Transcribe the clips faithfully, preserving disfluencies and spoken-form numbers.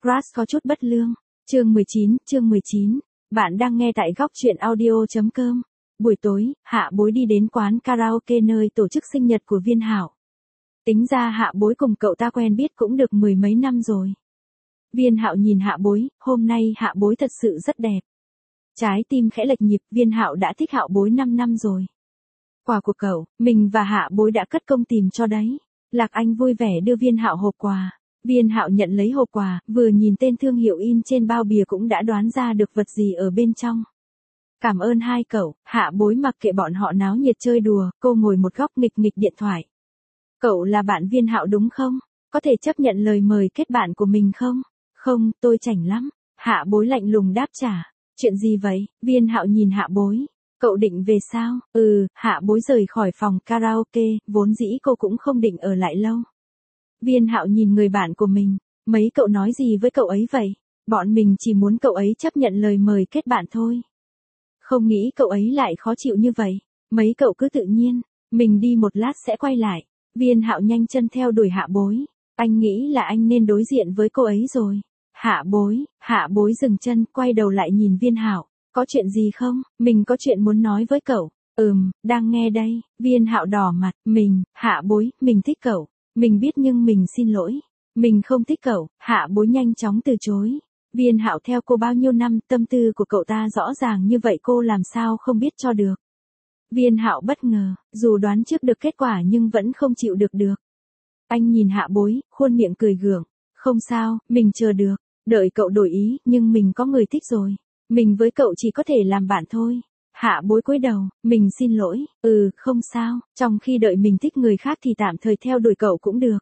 Crush có chút bất lương. Chương mười chín, chương mười chín. Bạn đang nghe tại góc truyện audio.com. Buổi tối, Hạ Bối đi đến quán karaoke nơi tổ chức sinh nhật của Viên Hạo. Tính ra Hạ Bối cùng cậu ta quen biết cũng được mười mấy năm rồi. Viên Hạo nhìn Hạ Bối, hôm nay Hạ Bối thật sự rất đẹp. Trái tim khẽ lệch nhịp, Viên Hạo đã thích Hạ Bối năm năm rồi. Quà của cậu, mình và Hạ Bối đã cất công tìm cho đấy. Lạc Anh vui vẻ đưa Viên Hạo hộp quà. Viên Hạo nhận lấy hộp quà, vừa nhìn tên thương hiệu in trên bao bìa cũng đã đoán ra được vật gì ở bên trong. Cảm ơn hai cậu. Hạ Bối mặc kệ bọn họ náo nhiệt chơi đùa, cô ngồi một góc nghịch nghịch điện thoại. Cậu là bạn Viên Hạo đúng không? Có thể chấp nhận lời mời kết bạn của mình không? Không, tôi chảnh lắm. Hạ Bối lạnh lùng đáp trả. Chuyện gì vậy? Viên Hạo nhìn Hạ Bối. Cậu định về sao? Ừ, Hạ Bối rời khỏi phòng karaoke, vốn dĩ cô cũng không định ở lại lâu. Viên Hạo nhìn người bạn của mình. Mấy cậu nói gì với cậu ấy vậy? Bọn mình chỉ muốn cậu ấy chấp nhận lời mời kết bạn thôi. Không nghĩ cậu ấy lại khó chịu như vậy. Mấy cậu cứ tự nhiên. Mình đi một lát sẽ quay lại. Viên Hạo nhanh chân theo đuổi Hạ Bối. Anh nghĩ là anh nên đối diện với cô ấy rồi. Hạ Bối, Hạ Bối dừng chân, quay đầu lại nhìn Viên Hạo. Có chuyện gì không? Mình có chuyện muốn nói với cậu. Ừm, đang nghe đây. Viên Hạo đỏ mặt. Mình, Hạ Bối, mình thích cậu. Mình biết nhưng mình xin lỗi. Mình không thích cậu. Hạ Bối nhanh chóng từ chối. Viên Hạo theo cô bao nhiêu năm, tâm tư của cậu ta rõ ràng như vậy cô làm sao không biết cho được. Viên Hạo bất ngờ, dù đoán trước được kết quả nhưng vẫn không chịu được được. Anh nhìn Hạ Bối, khuôn miệng cười gượng. Không sao, mình chờ được. Đợi cậu đổi ý, nhưng mình có người thích rồi. Mình với cậu chỉ có thể làm bạn thôi. Hạ Bối cúi đầu, mình xin lỗi. Ừ, không sao, trong khi đợi mình thích người khác thì tạm thời theo đuổi cậu cũng được.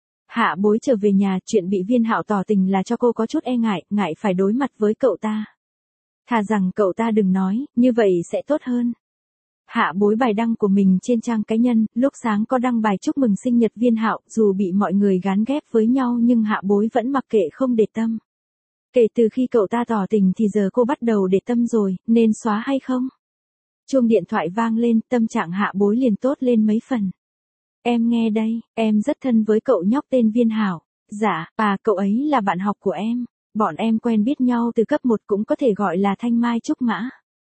Hạ Bối trở về nhà, chuyện bị Viên Hạo tỏ tình là cho cô có chút e ngại, ngại phải đối mặt với cậu ta. Thà rằng cậu ta đừng nói, như vậy sẽ tốt hơn. Hạ Bối bài đăng của mình trên trang cá nhân, lúc sáng có đăng bài chúc mừng sinh nhật Viên Hạo, dù bị mọi người gán ghép với nhau nhưng Hạ Bối vẫn mặc kệ không để tâm. Kể từ khi cậu ta tỏ tình thì giờ cô bắt đầu để tâm rồi, nên xóa hay không? Chuông điện thoại vang lên, tâm trạng Hạ Bối liền tốt lên mấy phần. Em nghe đây, em rất thân với cậu nhóc tên Viên Hạo. Dạ, à, cậu ấy là bạn học của em. Bọn em quen biết nhau từ cấp một, cũng có thể gọi là Thanh Mai Trúc Mã.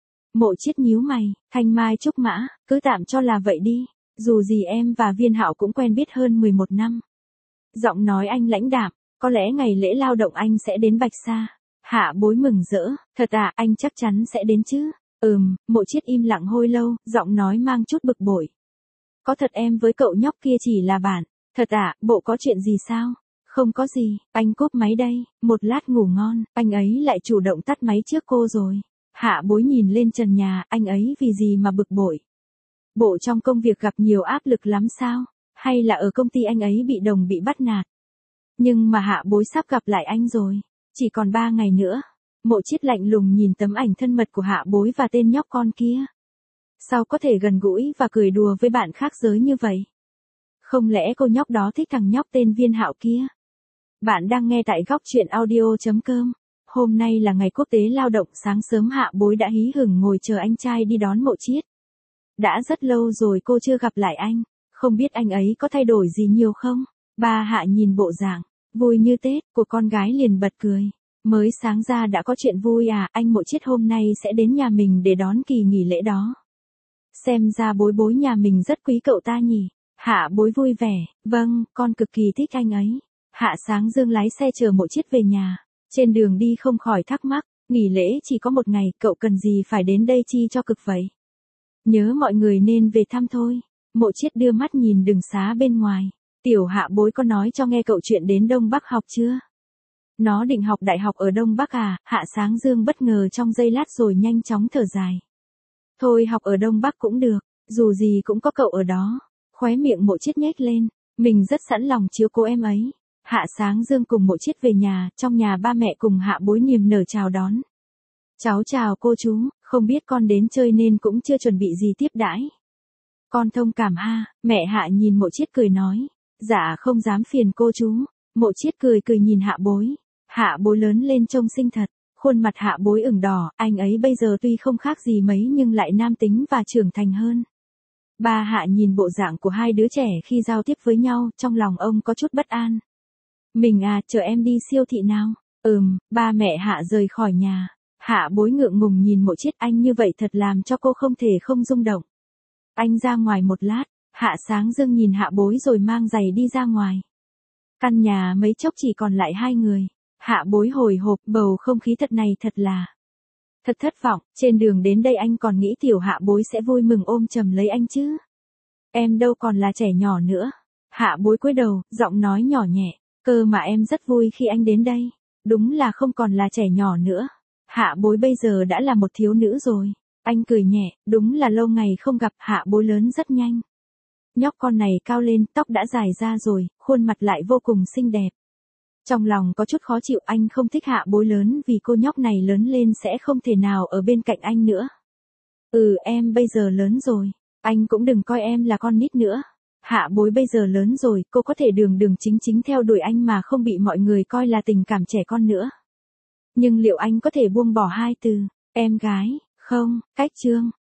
Mộ Chiết nhíu mày, Thanh Mai Trúc Mã, cứ tạm cho là vậy đi. Dù gì em và Viên Hạo cũng quen biết hơn mười một năm. Giọng nói anh lãnh đạm, có lẽ ngày lễ lao động anh sẽ đến Bạch Sa. Hạ Bối mừng rỡ, thật à, anh chắc chắn sẽ đến chứ. Ừm, Mộ Chiết im lặng hồi lâu, giọng nói mang chút bực bội. Có thật em với cậu nhóc kia chỉ là bạn. Thật à, bộ có chuyện gì sao? Không có gì, anh cúp máy đây. Một lát ngủ ngon, anh ấy lại chủ động tắt máy trước cô rồi. Hạ Bối nhìn lên trần nhà, anh ấy vì gì mà bực bội? Bộ trong công việc gặp nhiều áp lực lắm sao? Hay là ở công ty anh ấy bị đồng bị bắt nạt? Nhưng mà Hạ Bối sắp gặp lại anh rồi. Chỉ còn ba ngày nữa. Mộ Chiết lạnh lùng nhìn tấm ảnh thân mật của Hạ Bối và tên nhóc con kia. Sao có thể gần gũi và cười đùa với bạn khác giới như vậy? Không lẽ cô nhóc đó thích thằng nhóc tên Viên Hạo kia? Bạn đang nghe tại góc truyện audio.com. Hôm nay là ngày quốc tế lao động, sáng sớm Hạ Bối đã hí hửng ngồi chờ anh trai đi đón Mộ Chiết. Đã rất lâu rồi cô chưa gặp lại anh, không biết anh ấy có thay đổi gì nhiều không? Ba Hạ nhìn bộ dạng vui như Tết của con gái liền bật cười. Mới sáng ra đã có chuyện vui à, anh Mộ Chiết hôm nay sẽ đến nhà mình để đón kỳ nghỉ lễ đó. Xem ra Bối Bối nhà mình rất quý cậu ta nhỉ. Hạ Bối vui vẻ, vâng, con cực kỳ thích anh ấy. Hạ Sáng Dương lái xe chờ Mộ Chiết về nhà. Trên đường đi không khỏi thắc mắc, nghỉ lễ chỉ có một ngày, cậu cần gì phải đến đây chi cho cực vậy? Nhớ mọi người nên về thăm thôi. Mộ Chiết đưa mắt nhìn đường xá bên ngoài. Tiểu Hạ Bối có nói cho nghe cậu chuyện đến Đông Bắc học chưa? Nó định học đại học ở Đông Bắc à? Hạ Sáng Dương bất ngờ trong giây lát rồi nhanh chóng thở dài. Thôi học ở Đông Bắc cũng được, dù gì cũng có cậu ở đó. Khóe miệng Mộ Chiết nhếch lên, mình rất sẵn lòng chiếu cố em ấy. Hạ Sáng Dương cùng Mộ Chiết về nhà, trong nhà ba mẹ cùng Hạ Bối niềm nở chào đón. Cháu chào cô chú, không biết con đến chơi nên cũng chưa chuẩn bị gì tiếp đãi. Con thông cảm ha, mẹ Hạ nhìn Mộ Chiết cười nói. Dạ không dám phiền cô chú. Mộ Chiết cười cười nhìn Hạ Bối. Hạ Bối lớn lên trông xinh thật, khuôn mặt Hạ Bối ửng đỏ, anh ấy bây giờ tuy không khác gì mấy nhưng lại nam tính và trưởng thành hơn. Ba Hạ nhìn bộ dạng của hai đứa trẻ khi giao tiếp với nhau, trong lòng ông có chút bất an. Mình à, chờ em đi siêu thị nào. Ừm, ba mẹ Hạ rời khỏi nhà. Hạ bối ngượng ngùng nhìn Mộ Chiết, anh như vậy thật làm cho cô không thể không rung động. Anh ra ngoài một lát, Hạ Sáng Dương nhìn Hạ bối rồi mang giày đi ra ngoài. Căn nhà mấy chốc chỉ còn lại hai người. Hạ bối hồi hộp, bầu không khí thật này thật là thật thất vọng. Trên đường đến đây anh còn nghĩ tiểu Hạ bối sẽ vui mừng ôm chầm lấy anh chứ. Em đâu còn là trẻ nhỏ nữa. Hạ bối cúi đầu, giọng nói nhỏ nhẹ. Cơ mà em rất vui khi anh đến đây. Đúng là không còn là trẻ nhỏ nữa. Hạ bối bây giờ đã là một thiếu nữ rồi. Anh cười nhẹ, đúng là lâu ngày không gặp. Hạ bối lớn rất nhanh. Nhóc con này cao lên, tóc đã dài ra rồi, khuôn mặt lại vô cùng xinh đẹp. Trong lòng có chút khó chịu, anh không thích Hạ bối lớn vì cô nhóc này lớn lên sẽ không thể nào ở bên cạnh anh nữa. Ừ, em bây giờ lớn rồi. Anh cũng đừng coi em là con nít nữa. Hạ bối bây giờ lớn rồi, cô có thể đường đường chính chính theo đuổi anh mà không bị mọi người coi là tình cảm trẻ con nữa. Nhưng liệu anh có thể buông bỏ hai từ, em gái, không? Cách chương